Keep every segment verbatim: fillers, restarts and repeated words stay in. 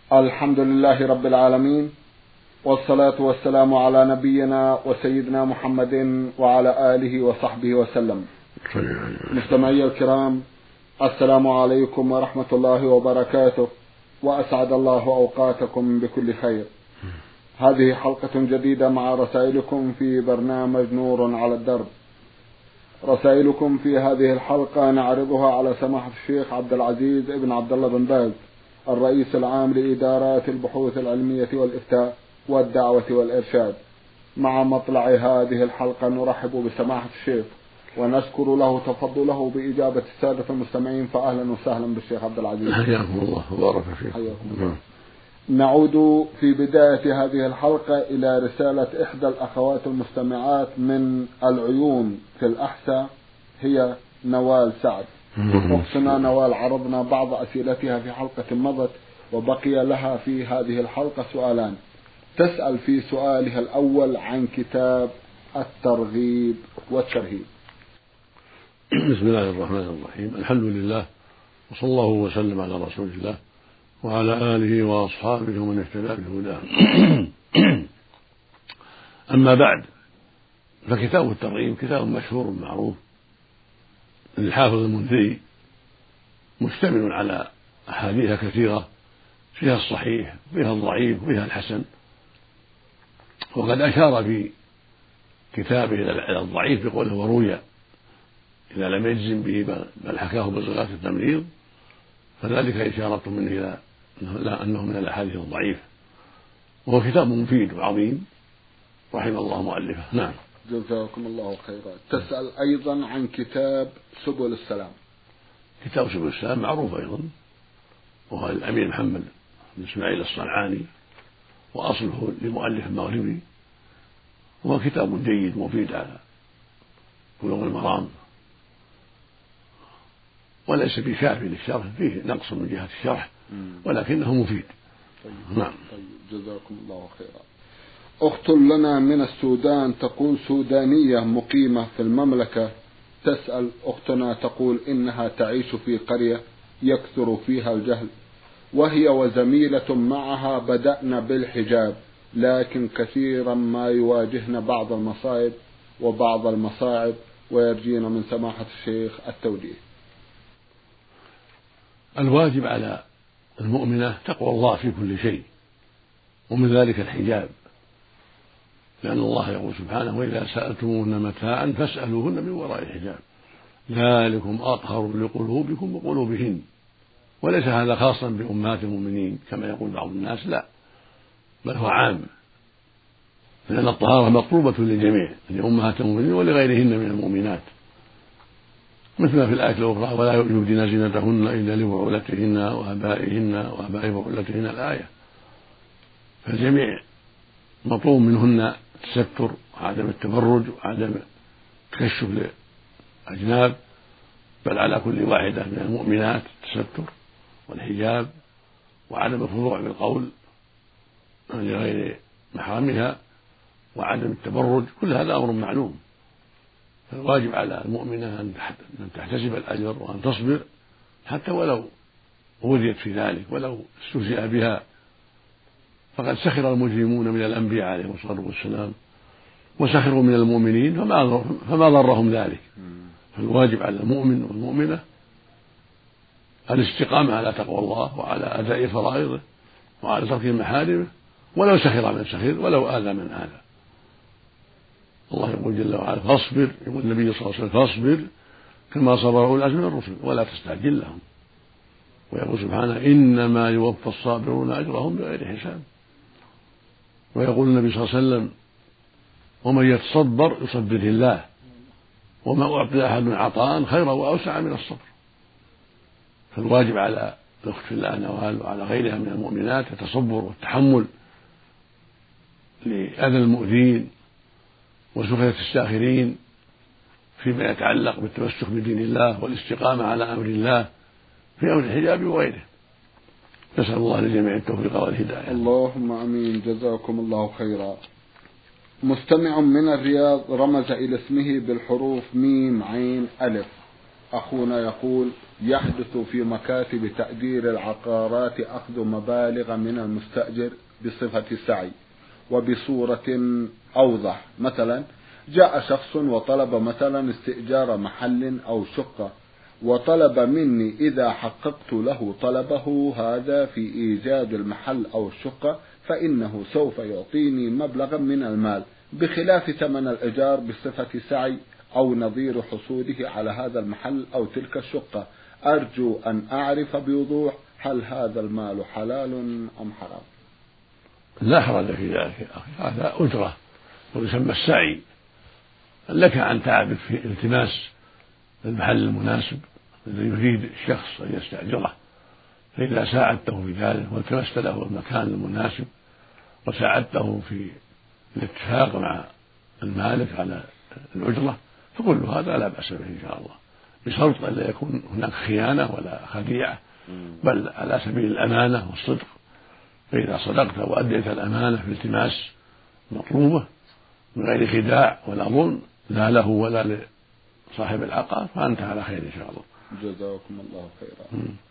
الحمد لله رب العالمين، والصلاة والسلام على نبينا وسيدنا محمد وعلى آله وصحبه وسلم. مستمعي الكرام، السلام عليكم ورحمة الله وبركاته، وأسعد الله أوقاتكم بكل خير. هذه حلقة جديدة مع رسائلكم في برنامج نور على الدرب. رسائلكم في هذه الحلقة نعرضها على سماحة الشيخ عبد العزيز ابن عبد الله بن باز، الرئيس العام لإدارات البحوث العلمية والإفتاء والدعوة والإرشاد. مع مطلع هذه الحلقة نرحب بسماحة الشيخ ونشكر له تفضله بإجابة السادة المستمعين، فأهلا وسهلا بالشيخ عبد العزيز. حياكم الله وبارك فيكم. حياكم الله. نعود في بداية هذه الحلقة إلى رسالة إحدى الأخوات المستمعات من العيون في الأحساء، هي نوال سعد. أختنا نوال عرضنا بعض أسئلتها في حلقة مضت، وبقي لها في هذه الحلقة سؤالان. تسأل في سؤالها الأول عن كتاب الترغيب والترهيب. بسم الله الرحمن الرحيم، الحمد لله، وصلى الله وسلم على رسول الله وعلى آله وأصحابه ومن اهتدى بهداه. أما بعد، فكتاب الترغيب كتاب مشهور معروف للحافظ المنذري، مشتمل على أحاديث كثيرة فيها الصحيح وفيها الضعيف وفيها الحسن، وقد أشار في كتابه إلى الضعيف بقوله وروي إذا لم يجزم به بل حكاه بصيغة التمريض، فذلك إشارة منه إلى أنه من الأحاديث الضعيفة، وهو كتاب مفيد وعظيم رحم الله مؤلفه. نعم، جزاكم الله خيرا. تسأل أيضا عن كتاب سبل السلام. كتاب سبل السلام معروف أيضا، وهو الأمير محمد بن إسماعيل الصنعاني، وأصله لمؤلف مغربي، وهو كتاب جيد مفيد على بلوغ المرام، وليس بكافي للشرح، فيه نقص من جهة الشرح ولكنه مفيد. طيب. نعم. طيب. جزاكم الله خيرا. أخت لنا من السودان تقول سودانية مقيمة في المملكة، تسأل أختنا تقول إنها تعيش في قرية يكثر فيها الجهل، وهي وزميلة معها بدأنا بالحجاب، لكن كثيرا ما يواجهن بعض المصائب وبعض المصاعب، ويرجين من سماحة الشيخ التوجيه. الواجب على المؤمنة تقوى الله في كل شيء، ومن ذلك الحجاب، لأن الله يقول سبحانه: وإذا سألتموهن متاعا فاسألوهن من وراء الحجاب ذلكم أطهر لقلوبكم وقلوبهن. وليس هذا خاصا بأمهات المؤمنين كما يقول بعض الناس، لا، بل هو عام، لأن الطهارة مطلوبة للجميع، لأمهات المؤمنين ولغيرهن من المؤمنات، مثل في الآية الأخرى: ولا يبدين زينتهن إلا لبعولتهن وآبائهن وآباء بعولتهن، الآية. فالجميع مطلوب منهن التستر وعدم التبرج وعدم تكشف الأجناب، بل على كل واحدة من المؤمنات التستر والحجاب وعدم الخضوع بالقول لغير محرمها وعدم التبرج، كل هذا أمر معلوم. فالواجب على المؤمنة أن تحتسب الأجر وأن تصبر، حتى ولو أوذيت في ذلك، ولو استهزئ بها، فقد سخر المجرمون من الأنبياء عليهم الصلاة والسلام وسخروا من المؤمنين فما فما ضرهم ذلك. فالواجب على المؤمن والمؤمنة الاستقامة على تقوى الله وعلى أداء فرائضه وعلى ترك محارمه، ولو سخر من سخر ولو آذى من آذى. الله يقول جل وعلا: فاصبر، يقول النبي صلى الله عليه وسلم: فاصبر كما صبر أولو العزم من الرسل ولا تستعجل لهم. ويقول سبحانه: إنما يوفى الصابرون أجرهم بغير حساب. ويقول النبي صلى الله عليه وسلم: ومن يتصبر يصبره الله، وما أعطي أحد عطاء خيرا وأوسع من الصبر. فالواجب على الأخت في الله نوال وعلى غيرها من المؤمنات التصبر والتحمل لأذى المؤذين وسخرية الساخرين فيما يتعلق بالتمسك بدين الله والاستقامة على أمر الله في أمر الحجاب وغيره. نسأل الله للجميع التوفيق والهداية. اللهم آمين. جزاكم الله خيرا. مستمع من الرياض رمز إلى اسمه بالحروف ميم عين ألف، أخونا يقول: يحدث في مكاتب تأجير العقارات أخذ مبالغ من المستأجر بصفة السعي وبصورة أوضح. مثلا جاء شخص وطلب مثلا استئجار محل أو شقة، وطلب مني إذا حققت له طلبه هذا في إيجاد المحل أو الشقة فإنه سوف يعطيني مبلغا من المال بخلاف ثمن الإيجار بصفة سعي أو نظير حصوله على هذا المحل أو تلك الشقة. أرجو أن أعرف بوضوح هل هذا المال حلال أم حرام؟ لا حرج في ذلك، هذا أجرة ويسمى السعي. لك أن تعبث في التماس المحل المناسب الذي يريد الشخص أن يستأجره، فإذا ساعدته في ذلك والتمست له المكان المناسب وساعدته في الاتفاق مع المالك على الأجرة فكل هذا لا بأس به إن شاء الله، بشرط أن لا يكون هناك خيانة ولا خديعة، بل على سبيل الأمانة والصدق. فإذا صدقت وأديت الأمانة في التماس مطلوبة من غير خداع ولا ظلم لا له ولا لصاحب العقار فأنت على خير إن شاء الله. جزاكم الله خيرا. م.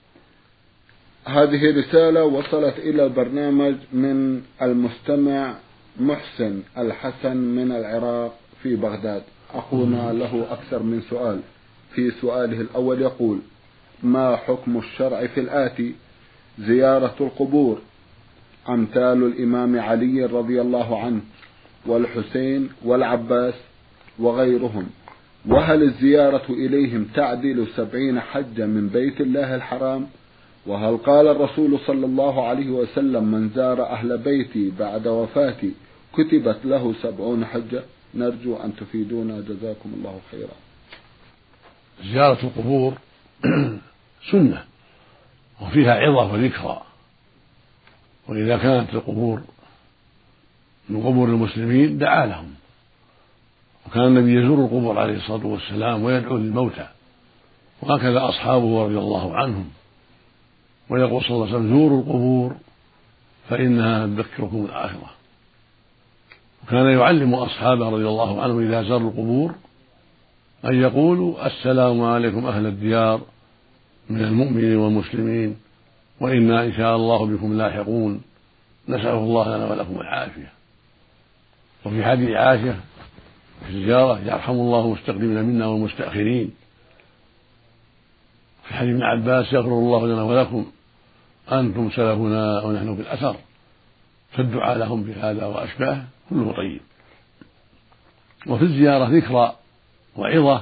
هذه رسالة وصلت إلى البرنامج من المستمع محسن الحسن من العراق في بغداد. أخونا له أكثر من سؤال. في سؤاله الأول يقول: ما حكم الشرع في الآتي: زيارة القبور أمثال الإمام علي رضي الله عنه والحسين والعباس وغيرهم، وهل الزيارة إليهم تعدل سبعين حجة من بيت الله الحرام؟ وهل قال الرسول صلى الله عليه وسلم: من زار أهل بيتي بعد وفاتي كتبت له سبعون حجة؟ نرجو أن تفيدونا جزاكم الله خيرا. زيارة القبور سنة وفيها عظة وذكرى، وإذا كانت القبور من قبور المسلمين دعا لهم، وكان النبي يزور القبور عليه الصلاة والسلام ويدعو للموتى، وهكذا أصحابه رضي الله عنهم، ويقول صلى الله عليه وسلم: زوروا القبور فإنها تذكركم الآخرة. وكان يعلم أصحابه رضي الله عنهم إذا زاروا القبور أن يقولوا: السلام عليكم أهل الديار من المؤمنين والمسلمين، وإنا إن شاء الله بكم لاحقون، نسأل الله لنا ولكم العافية. وفي حديث عائشة في الزيارة: يرحم الله المستقدمين منا والمستأخرين. في حديث ابن عباس: يغفر الله لنا ولكم أنتم سلفنا ونحن في الأثر. فالدعاء لهم بهذا وأشباهه كله طيب. وفي الزيارة ذكرى وعظة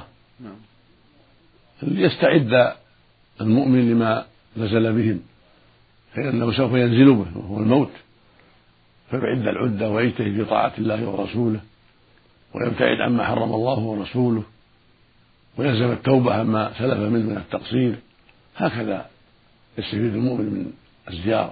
ليستعد المؤمن لما نزل بهم، فإنه سوف ينزل به وهو الموت، فيعد العدة ويجتهد في طاعة الله ورسوله، ويبتعد عما حرم الله ورسوله، ويلزم التوبة عما سلف منه من التقصير. هكذا يستفيد المؤمن من الزيارة.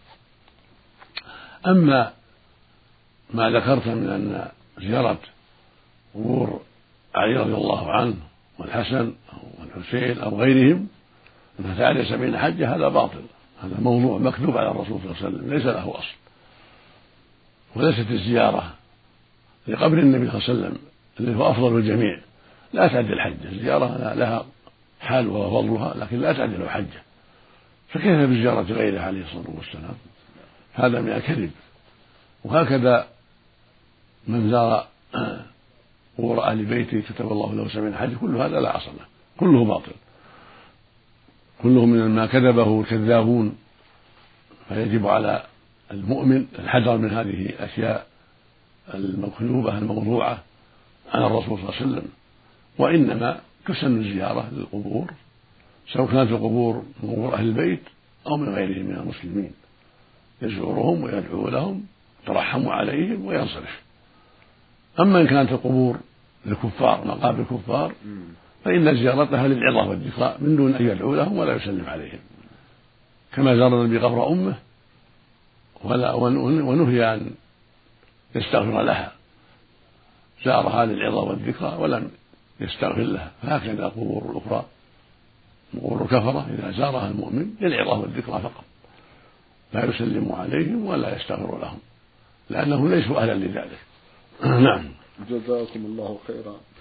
أما ما ذكرت من أن زيارة قبور علي رضي الله عنه والحسن أو الحسين أو غيرهم أنها تعدل سبعين حجة، هذا باطل، هذا موضوع مكذوب على الرسول صلى الله عليه وسلم، ليس له أصل. وليست الزيارة لقبر النبي صلى الله عليه وسلم الذي هو أفضل الجميع لا تعدل حجة. الزيارة لها حال وفضلها لكن لا تعدل حجة، فكيف بزيارة غيره عليه الصلاة والسلام؟ هذا من الكذب. وهكذا من زار قبور أهل بيته كتب الله له سبعين حجة، كل هذا لا أصل له، كله باطل، كله من ما كذبه الكذابون. فيجب على المؤمن الحذر من هذه الأشياء المكذوبة الموضوعة عن الرسول صلى الله عليه وسلم. وإنما تسن الزيارة للقبور سواء كانت القبور من قبور أهل البيت أو من غيرهم من المسلمين، يزورهم ويدعو لهم يترحم عليهم وينصرف. أما إن كانت القبور للكفار مقابر الكفار فإن زيارتها للعظة والذكرى من دون أن يدعو لهم ولا يسلم عليهم، كما زار النبي قبر أمه ولا ونهي أن يستغفر لها، زارها للعظة والذكرى ولم يستغفر لها. فهكذا القبور الأخرى قبور الكفرة إذا زارها المؤمن للعظة والذكرى فقط، لا يسلم عليهم ولا يستغفر لهم لأنهم ليسوا أهلا لذلك. نعم. جزاكم الله خيرا.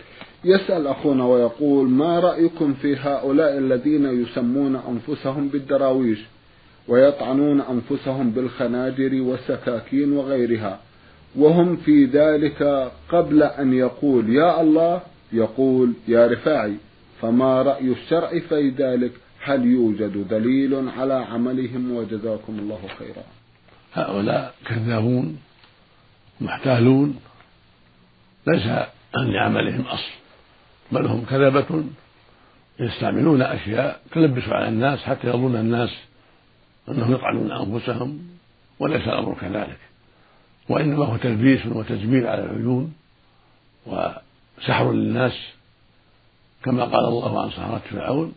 يسأل أخونا ويقول: ما رأيكم في هؤلاء الذين يسمون أنفسهم بالدراويش ويطعنون أنفسهم بالخناجر والسكاكين وغيرها، وهم في ذلك قبل أن يقول يا الله يقول يا رفاعي، فما رأي الشرع في ذلك؟ هل يوجد دليل على عملهم؟ وجزاكم الله خيرا. هؤلاء كذابون محتالون، ليس لعملهم أصل، بل هم كذبة يستعملون أشياء تلبس على الناس حتى يظن الناس أنهم يطعنون أنفسهم، وليس الأمر كذلك، وإنما هو تلبيس وتجميل على العيون وسحر للناس، كما قال الله عن سحرة فرعون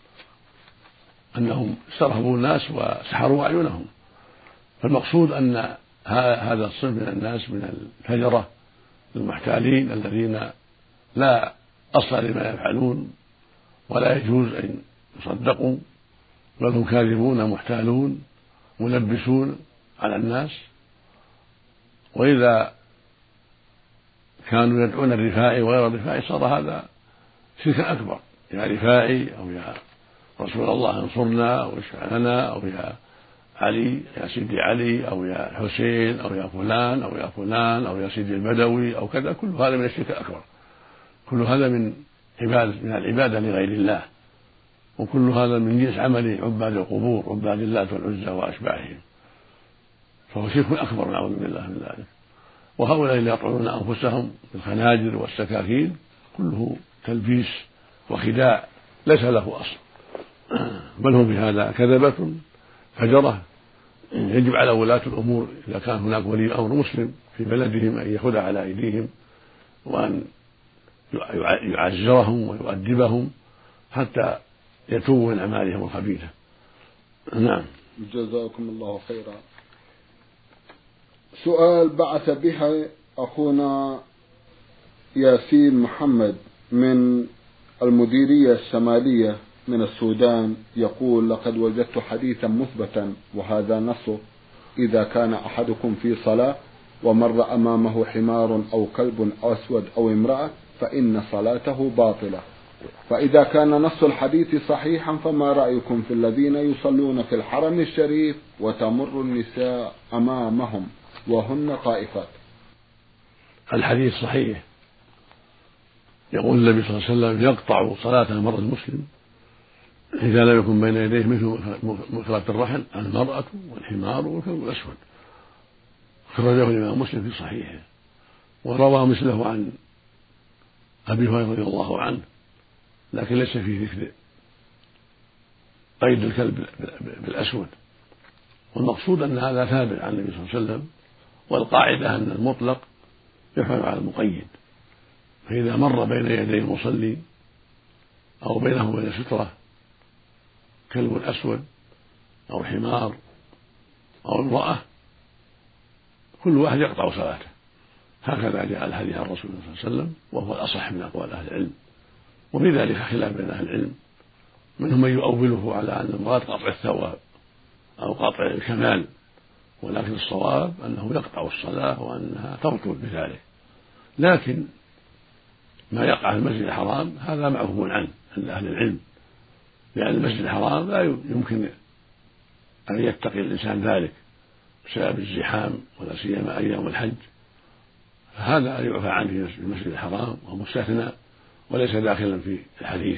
أنهم استرهبوا الناس وسحروا أعينهم. فالمقصود أن هذا الصنف من الناس من الفجرة المحتالين الذين لا أصل لما يفعلون ولا يجوز أن يصدقوا، بل هم كاذبون محتالون ملبسون على الناس. وإذا كانوا يدعون الرفاعي وغير الرفاعي صار هذا شركا أكبر، يا رفاعي أو يا رسول الله انصرنا أو اشفع لنا أو يا علي يا سيدي علي أو يا حسين أو يا فلان أو يا فلان أو يا سيدي البدوي أو كذا، كل هذا من الشرك الأكبر، كل هذا من عبادة من العبادة لغير الله، وكل هذا من جنس عمل عباد القبور عباد اللات والعزى وأشباههم، فهو شرك أكبر نعوذ بالله من ذلك. وهؤلاء اللي يطعنون أنفسهم بالخناجر والسكاكين كله تلبيس وخداع ليس له أصل، بل هم بهذا كذبة فجرة. يجب على ولاة الأمور إذا كان هناك ولي أمر مسلم في بلدهم أن يأخذ على أيديهم وأن يعزرهم ويؤدبهم حتى يتوبوا من أعمالهم الخبيثة. نعم. جزاكم الله خيرا. سؤال بعث بها أخونا ياسين محمد من المديرية الشمالية من السودان، يقول: لقد وجدت حديثا مثبتا وهذا نصه: إذا كان أحدكم في صلاة ومر أمامه حمار أو كلب أسود أو امرأة فإن صلاته باطلة. فإذا كان نص الحديث صحيحا فما رأيكم في الذين يصلون في الحرم الشريف وتمر النساء أمامهم وهن طائفات؟ الحديث صحيح، يقول النبي صلى الله عليه وسلم: يقطع صلاة المرء المسلم إذا لم يكن بين يديه مثل مخلة الرحل المرأة والحمار والكلب الأسود. خرجه الإمام مسلم في صحيحه، وروى مثله عن أبي هريرة رضي الله عنه، لكن ليس فيه ذكر قيد الكلب بالأسود. والمقصود أن هذا ثابت عن النبي صلى الله عليه وسلم، والقاعدة أن المطلق يحمل على المقيد، فإذا مر بين يدي المصلي أو بينه وبين سترة كلب أسود أو حمار أو امرأة كل واحد يقطع صلاته. هكذا جاء الحديث عن الرسول صلى الله عليه وسلم، وهو الأصح من أقوال أهل العلم. وفي ذلك خلاف بين أهل العلم، منهم من يؤوله على أن المراد قطع الثواب أو قطع الكمال، ولكن الصواب أنه يقطع الصلاة وأنها تبطل بذلك. لكن ما يقع في المسجد الحرام هذا معفو عنه عند أهل العلم، لأن المسجد الحرام لا يمكن أن يتقي الإنسان ذلك بسبب الزحام، ولا سيما أيام الحج، فهذا يعفى عنه في المسجد الحرام ومستثنى وليس داخلا في الحديث.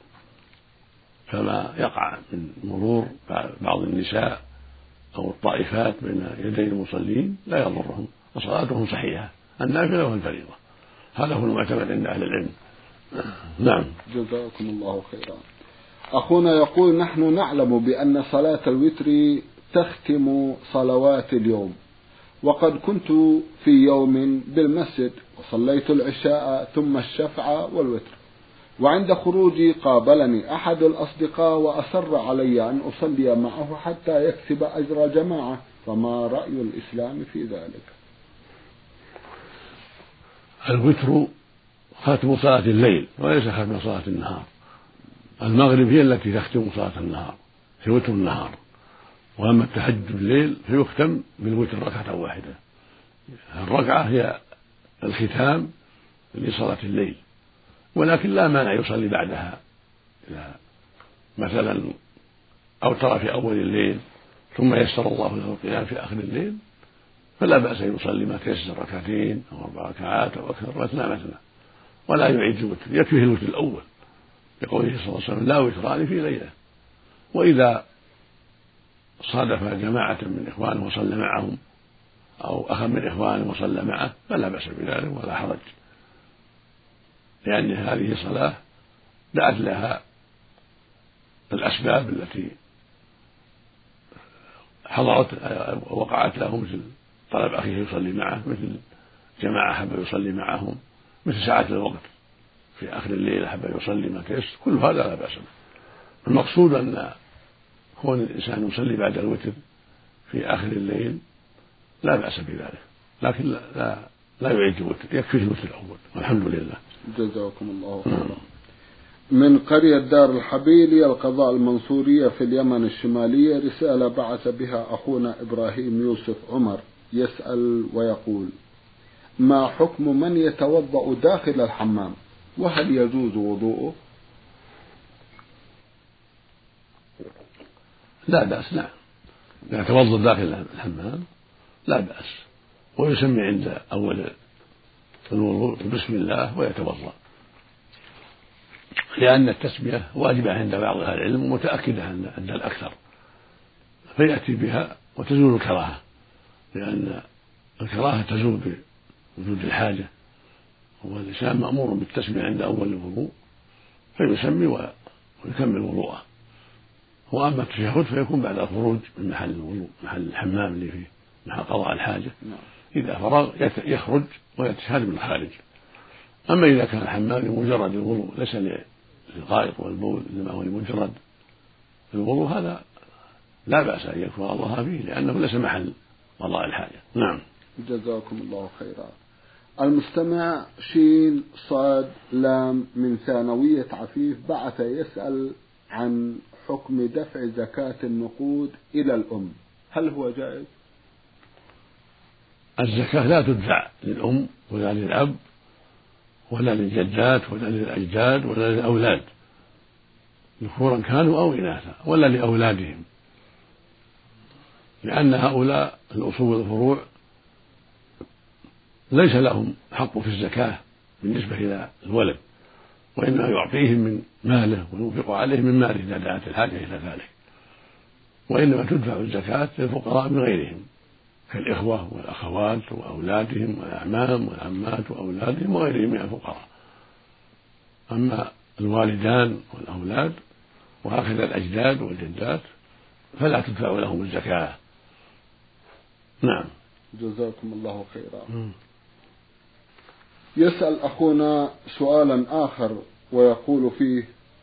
فما يقع من مرور بعض النساء أو الطائفات بين يدي المصلين لا يضرهم، وصلاتهم صحيحة النافلة والفريضة. هذا هو المعتمد عند أهل العلم. نعم. جزاكم الله خيرا. أخونا يقول: نحن نعلم بأن صلاة الوتر تختم صلوات اليوم، وقد كنت في يوم بالمسجد وصليت العشاء ثم الشفع والوتر، وعند خروجي قابلني أحد الأصدقاء وأصر علي أن أصلي معه حتى يكسب أجر جماعة، فما رأي الإسلام في ذلك؟ الوتر ختم صلاة الليل وليس ختم صلاة النهار. المغرب هي التي تختم صلاة النهار في وتر النهار، وأما التهجد الليل فيختم بالوتر ركعة واحدة. الركعة هي الختام لصلاة الليل، ولكن لا مانع يصلي بعدها إذا مثلا أوتر في أول الليل ثم يسر الله له القيام في آخر الليل فلا بأس أن يصلي ما تيسر ركعتين أو أربع ركعات أو أكثر مثنى مثنى ولا يعيد الوتر، يكفيه الوتر الأول لقوله صلى الله عليه وسلم لا وتران في ليلة. وإذا صادف جماعة من إخوانه وصلى معهم أو أخا من إخوانه وصلى معه فلا بأس بذلك ولا حرج، لأن هذه صلاة دعت لها الأسباب التي حضرت وقعت له، مثل طلب أخيه يصلي معه، مثل جماعة حب يصلي معهم، مثل ساعة الوقت في آخر الليل حب يصلي ما تيسر، كل هذا لا بأس به. المقصود أن كون الإنسان يصلي بعد الوتر في آخر الليل لا بأس بذلك، لكن لا, لا, لا يعيد الوتر، يكفيه الوتر الأول والحمد لله. جزاكم الله خيرا. من قرية دار الحبيلي القضاء المنصورية في اليمن الشمالية رسالة بعث بها أخونا إبراهيم يوسف عمر يسأل ويقول: ما حكم من يتوضأ داخل الحمام وهل يجوز وضوءه؟ لا بأس، نعم، إذا يتوضأ داخل الحمام لا بأس، ويسمي عند أول الوضوء بسم الله ويتوضأ، لأن التسمية واجبة عند بعض أهل العلم ومتأكدة عند الأكثر، فيأتي بها وتزول الكراهة، لأن الكراهة تزول بوجود الحاجة، والإنسان مأمور بالتسمية عند أول الوضوء فيسمي ويكمل وضوءه. وأما التشهد فيكون بعد الخروج من محل الوضوء، محل الحمام اللي فيه محل قضاء الحاجة، إذا فرغ يخرج ويتشهد من الخارج. أما إذا كان الحمام لمجرد الوضوء ليس للغائط والبول إنما هو لمجرد الوضوء هذا لا بأس أن يكفر الله فيه، لأنه ليس محل قضاء الحاجة. نعم. جزاكم الله خيرا. المستمع شين صاد لام من ثانوية عفيف بعث يسأل عن حكم دفع زكاة النقود إلى الأم، هل هو جائز؟ الزكاة لا تدفع للأم ولا للأب ولا للجدات ولا للأجداد ولا للأولاد ذكورا كانوا أو إناثا ولا لأولادهم، لأن هؤلاء الأصول والفروع ليس لهم حق في الزكاة بالنسبة إلى الولد، وإنما يعطيهم من ماله وينفق عليهم من ماله إذا دعت الحاجة إلى ذلك، وإنما تدفع الزكاة للفقراء من غيرهم كالإخوة والأخوات وأولادهم والأعمام والعمات وأولادهم وغيرهم من الفقراء. أما الوالدان والأولاد وهكذا الأجداد والجدات فلا تدفع لهم الزكاة. نعم. جزاكم الله خيرا. يسأل أخونا سؤالا آخر ويقول فيه: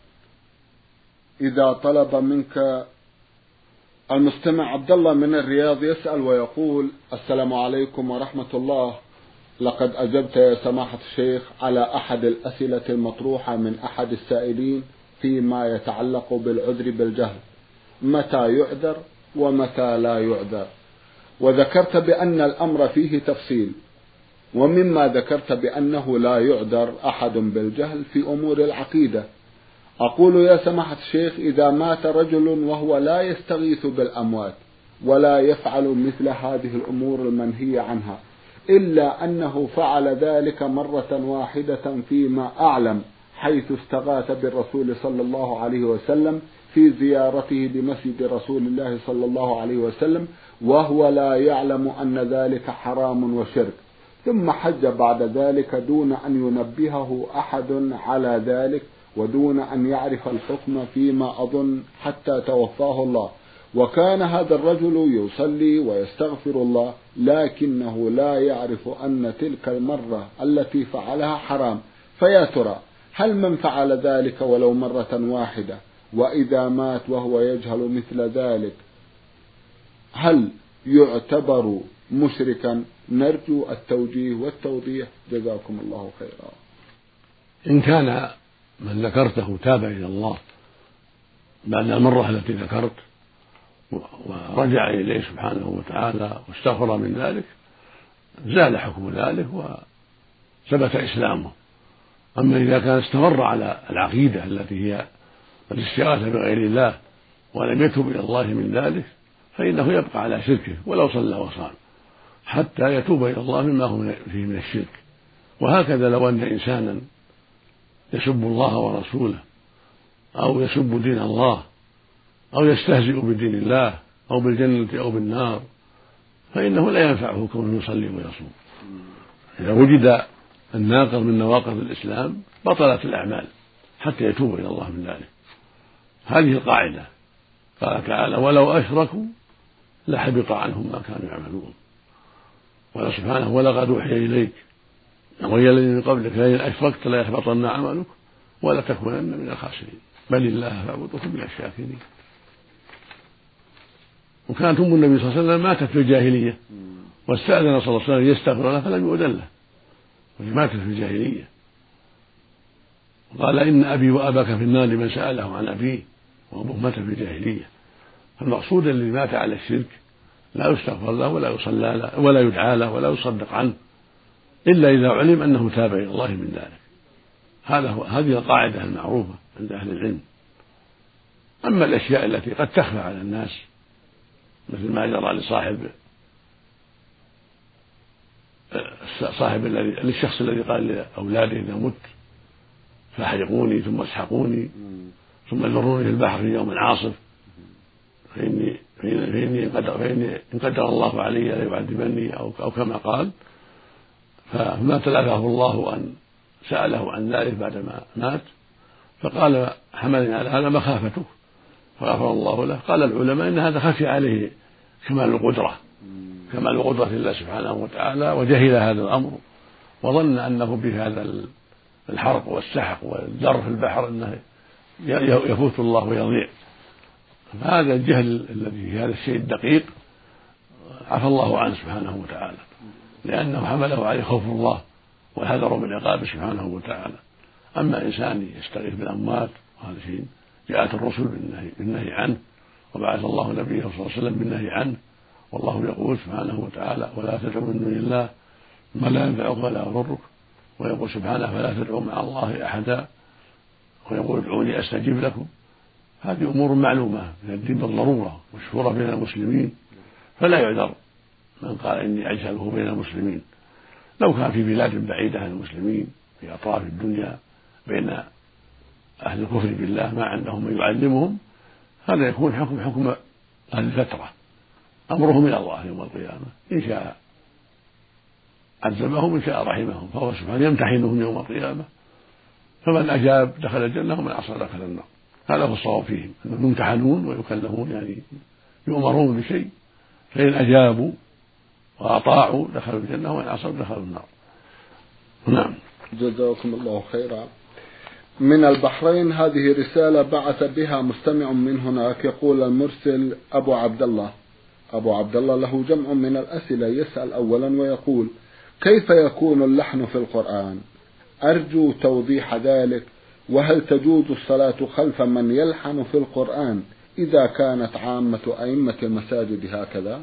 إذا طلب منك المستمع عبد الله من الرياض يسأل ويقول: السلام عليكم ورحمة الله، لقد أجبت يا سماحة الشيخ على أحد الأسئلة المطروحة من أحد السائلين فيما يتعلق بالعذر بالجهل، متى يعذر ومتى لا يعذر، وذكرت بأن الأمر فيه تفصيل، ومما ذكرت بأنه لا يعذر أحد بالجهل في أمور العقيدة. أقول يا سماحة الشيخ: إذا مات رجل وهو لا يستغيث بالأموات ولا يفعل مثل هذه الأمور المنهية عنها، إلا أنه فعل ذلك مرة واحدة فيما أعلم، حيث استغاث بالرسول صلى الله عليه وسلم في زيارته لمسجد رسول الله صلى الله عليه وسلم وهو لا يعلم أن ذلك حرام وشرك، ثم حج بعد ذلك دون أن ينبهه أحد على ذلك ودون أن يعرف الحكم فيما أظن حتى توفاه الله، وكان هذا الرجل يصلي ويستغفر الله لكنه لا يعرف أن تلك المرة التي فعلها حرام، فيا ترى هل من فعل ذلك ولو مرة واحدة وإذا مات وهو يجهل مثل ذلك هل يعتبر مشركا؟ نرجو التوجيه والتوضيح، جزاكم الله خيرا. إن كان من ذكرته تاب إلى الله بعد المرة التي ذكرت ورجع إليه سبحانه وتعالى واستغفر من ذلك زال حكم ذلك وثبت إسلامه. أما إذا كان استمر على العقيدة التي هي الاستغاثة بغير الله ولم يتب إلى الله من ذلك فإنه يبقى على شركه ولو صلى وصام حتى يتوب إلى الله مما هو فيه من الشرك. وهكذا لو أن إنسانا يسب الله ورسوله أو يسب دين الله أو يستهزئ بدين الله أو بالجنة أو بالنار فإنه لا ينفعه كونه يصلي ويصوم. إذا وجد الناقض من نواقض الإسلام بطلت الأعمال حتى يتوب إلى الله من ذلك. هذه القاعدة. قال تعالى ولو أشركوا لحبط عنهم ما كانوا يعملون. وقال سبحانه ولقد أوحي إليك وإلى الذين من قبلك لئن أشركت ليحبطن عملك ولتكونن من الخاسرين بل الله فاعبد وكن من الشاكرين. وكانت أم النبي صلى الله عليه وسلم ماتت في الجاهلية واستأذن صلى الله عليه وسلم يستغفر لها فلم يؤذن له وهي ماتت في الجاهلية. وقال إن أبي وأباك في النار لمن سأله عن أبيه وأبوه مات في الجاهلية. فالمقصود الذي مات على الشرك لا يستغفر له ولا يصلى له ولا يدعى له ولا يصدق عنه إلا إذا علم أنه تاب إلى الله من ذلك. هذا هو هذه القاعدة المعروفة عند أهل العلم. أما الأشياء التي قد تخفى على الناس مثل ما جرى لصاحب صاحب الذي للشخص الذي قال لأولاده إذا مت فاحرقوني ثم اسحقوني ثم ذروني في البحر في يوم عاصف فإني فإني إن قدر, فإني إن قدر الله علي ليعذبني أو أو كما قال. فما تلافاه الله أن سأله عن ذلك بعدما مات فقال حملني على هذا مخافته فغفر الله له. قال العلماء إن هذا خفي عليه كمال القدرة كمال قدرة الله سبحانه وتعالى وجهل هذا الأمر وظن أنه بهذا الحرق والسحق والذر في البحر أنه يفوت الله ويضيع. فهذا الجهل الذي في هذا الشيء الدقيق عفى الله عنه سبحانه وتعالى لأنه حمله عليه خوف الله والحذر من عقابه سبحانه وتعالى. أما إنسان يستغيث بالأموات وهذا شيء جاءت الرسل بالنهي, بالنهي عنه وبعث الله نبيه صلى الله عليه وسلم بالنهي عنه. والله يقول سبحانه وتعالى ولا تدعوا من دون الله ما لا ينفعك ولا يضرك ويقول سبحانه فلا تدعوا مع الله أحدا ويقول ادعوني أستجيب لكم. هذه أمور معلومة من الدين بالضرورة مشهورة بين المسلمين فلا يعذر من قال إني أجهله بين المسلمين. لو كان في بلاد بعيدة عن المسلمين في أطراف الدنيا بين أهل الكفر بالله ما عندهم من يعلمهم هذا يكون حكم حكم أهل الفترة أمرهم إلى الله يوم القيامة إن شاء عذبهم إن شاء رحمهم فهو سبحانه يمتحنهم يوم القيامة فمن أجاب دخل الجنة ومن عصى دخل النار. هذا هو الصواب فيهم أنهم يمتحنون ويكلفون يعني يؤمرون بشيء فإن أجابوا وأطاعوا دخلوا الجنة وإن عصوا دخلوا النار. نعم. جزاكم الله خيرا. من البحرين هذه رسالة بعث بها مستمع من هناك يقول المرسل أبو عبد الله أبو عبد الله له جمع من الأسئلة يسأل أولا ويقول كيف يكون اللحن في القرآن؟ أرجو توضيح ذلك. وهل تجوز الصلاة خلف من يلحن في القرآن إذا كانت عامة أئمة المساجد هكذا؟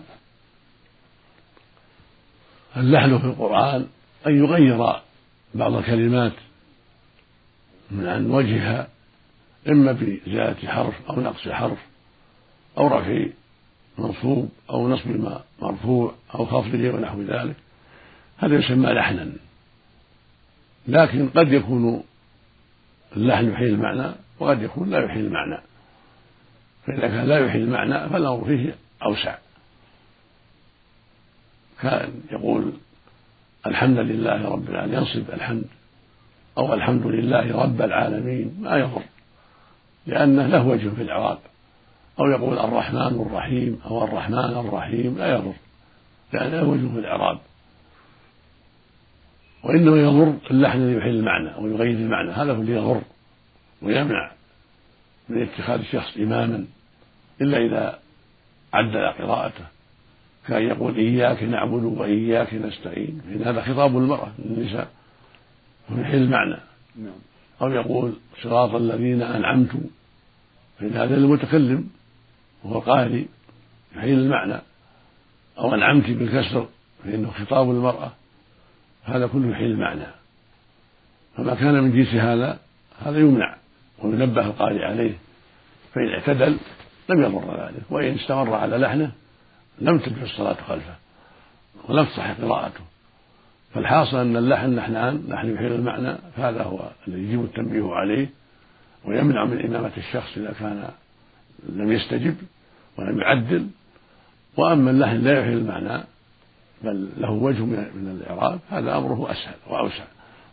اللحن في القرآن أن يغير بعض الكلمات من عن وجهها إما بزيادة حرف أو نقص حرف أو رفع منصوب أو نصب مرفوع أو خفضه ونحو ذلك. هذا يسمى لحنا. لكن قد يكون اللحن يحيي المعنى وقد يكون لا يحيي المعنى. فإذا كان لا يحيي المعنى فالأمر فيه أوسع. كان يقول الحمد لله رب العالمين ينصب الحمد أو الحمد لله رب العالمين ما يضر لأنه له وجه في الإعراب. أو يقول الرحمن الرحيم أو الرحمن الرحيم لا يضر لأنه له وجه في الإعراب. وإنما يضر اللحن الذي يحيي المعنى ويغير المعنى هذا هو الذي يضر ويمنع من اتخاذ الشخص إماما إلا إذا عدل قراءته كان يقول إياك نعبد وإياك نستعين فإن هذا خطاب المرأة للنساء ويحيي المعنى. أو يقول صراط الذين أنعمت فإن هذا المتكلم وهو قارئ يحيي المعنى. أو أنعمت بالكسر فإنه خطاب المرأة هذا كله يحيي المعنى. فما كان من جنس هذا هذا يمنع وينبه القارئ عليه، فإن اعتدل لم يضر ذلك، وإن استمر على لحنه لم تجوز الصلاة خلفه ولم تصح قراءته. فالحاصل أن اللحن لحنان، لحن يحيل المعنى، فهذا هو الذي يجب التنبيه عليه ويمنع من إمامة الشخص إذا كان لم يستجب ولم يعدل. وأما اللحن لا يحيل المعنى بل له وجه من الإعراب، هذا أمره أسهل وأوسع.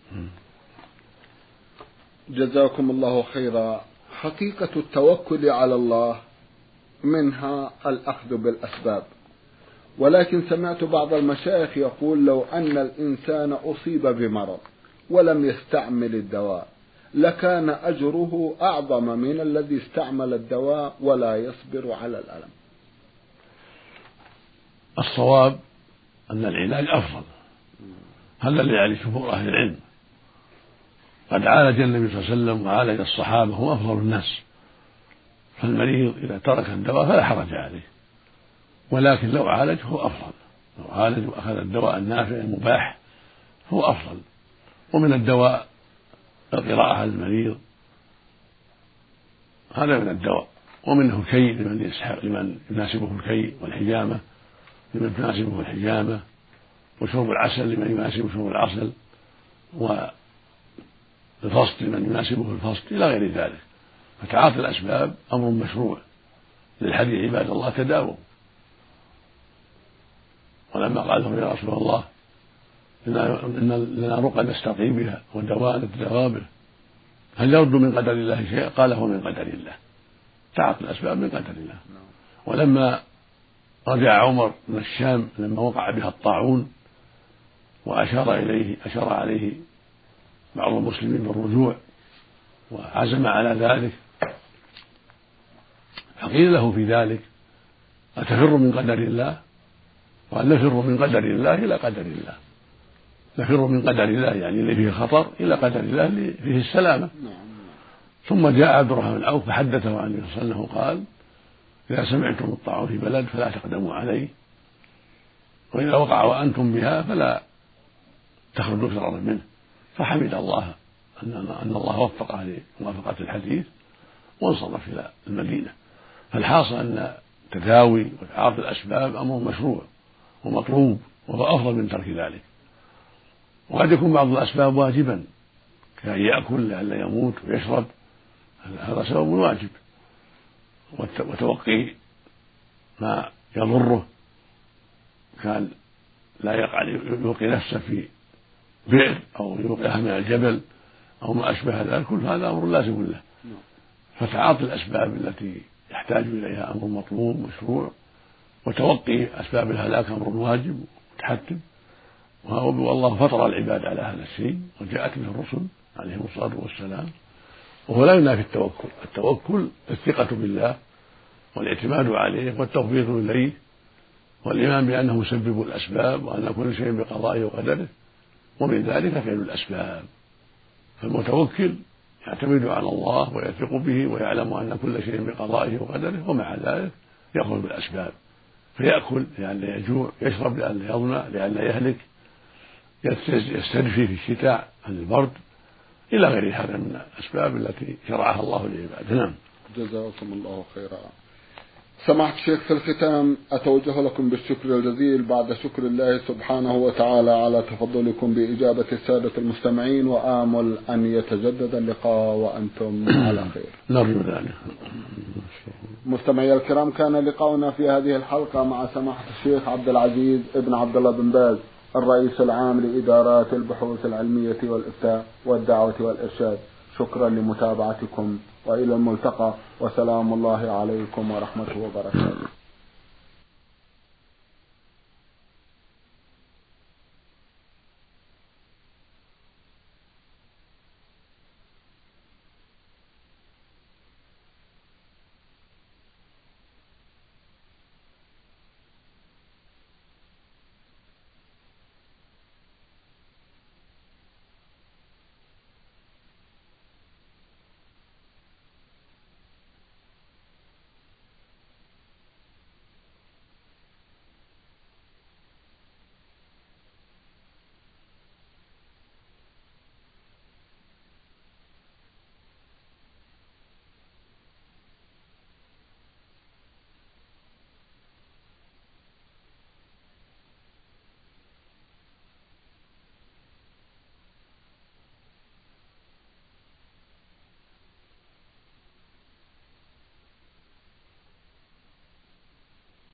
جزاكم الله خيرا. حقيقة التوكل على الله منها الأخذ بالأسباب، ولكن سمعت بعض المشايخ يقول لو أن الإنسان أصيب بمرض ولم يستعمل الدواء لكان أجره أعظم من الذي استعمل الدواء ولا يصبر على الألم. الصواب أن العلاج أفضل، هذا اللي عليه جمهور أهل العلم. قد عالج النبي صلى الله عليه وسلم وعالج الصحابة، هم أفضل الناس، فالمريض إذا ترك الدواء فلا حرج عليه، ولكن لو عالج هو أفضل، لو عالج وأخذ الدواء النافع المباح هو أفضل. ومن الدواء القراءة على المريض، هذا من الدواء. ومنه الكي لمن يسحق لمن يناسبه الكي، والحجامة لمن تناسبه الحجامة، وشرب العسل لمن يناسبه شرب العسل، والفصل لمن يناسبه الفصل، إلى غير ذلك. فتعاطي الأسباب أمر مشروع للحديث عباد الله تداووا. ولما قال لهم يا رسول الله إن لنا رقى نستقي بها ودواء نتداوى به، هل يرد من قدر الله شيء؟ قال هو من قدر الله، تعاطي الأسباب من قدر الله. ولما رجع عمر من الشام لما وقع بها الطاعون وأشار إليه أشار عليه بعض المسلمين بالرجوع وعزم على ذلك، فقيل له في ذلك أتفر من قدر الله؟ وأن نفر من قدر الله إلى قدر الله، نفر من قدر الله يعني اللي فيه خطر إلى قدر الله اللي فيه السلامة. ثم جاء عبد الرحمن بن عوف فحدثه عن النبي صلى الله عليه وسلم قال إذا سمعتم الطاعون في بلد فلا تقدموا عليه، وإذا وقع وأنتم بها فلا تخرجوا فرارا منه. فحمد الله أن الله وفقه لموافقة الحديث وانصرف إلى المدينة. فالحاصل أن التداوي وتعاطي الأسباب أمر مشروع ومطلوب، وهو أفضل من ترك ذلك. وقد يكون بعض الأسباب واجبا كأن يأكل لئلا يموت ويشرب، هذا سبب واجب، وتوقي ما يضره كان لا يقع يلقي نفسه في بئر أو يلقيها من الجبل أو ما أشبه ذلك، كل هذا أمر لازم له. فتعاطي الأسباب التي يحتاج إليها أمر مطلوب مشروع، وتوقي أسباب الهلاك أمر واجب متحتم. والله فطر العباد على هذا الشيء وجاءت به الرسل عليهم الصلاة والسلام، وهو لا ينافي التوكل. التوكل الثقة بالله والاعتماد عليه والتفويض إليه والإيمان بأنه مسبب الأسباب وأن كل شيء بقضائه وقدره، ومن ذلك فعل الأسباب. فالمتوكل يعتمد على الله ويثق به ويعلم أن كل شيء بقضائه وقدره، ومع ذلك يأخذ بالأسباب، فيأكل لئلا يجوع، يشرب لئلا يظمأ، لئلا يهلك، يستدفي في الشتاء عن البرد، إلى غير هذا من الأسباب التي شرعها الله لعباده. نعم. جزاكم الله خيرا. سماحة الشيخ، في الختام أتوجه لكم بالشكر الجزيل بعد شكر الله سبحانه وتعالى على تفضلكم بإجابة السادة المستمعين، وآمل أن يتجدد اللقاء وأنتم على خير. نرجو ذلك. مستمعي الكرام، كان لقاؤنا في هذه الحلقة مع سماحة الشيخ عبد العزيز ابن عبد الله بن باز، الرئيس العام لإدارات البحوث العلمية والإفتاء والدعوة والإرشاد. شكرا لمتابعتكم، وإلى الملتقى، وسلام الله عليكم ورحمته وبركاته.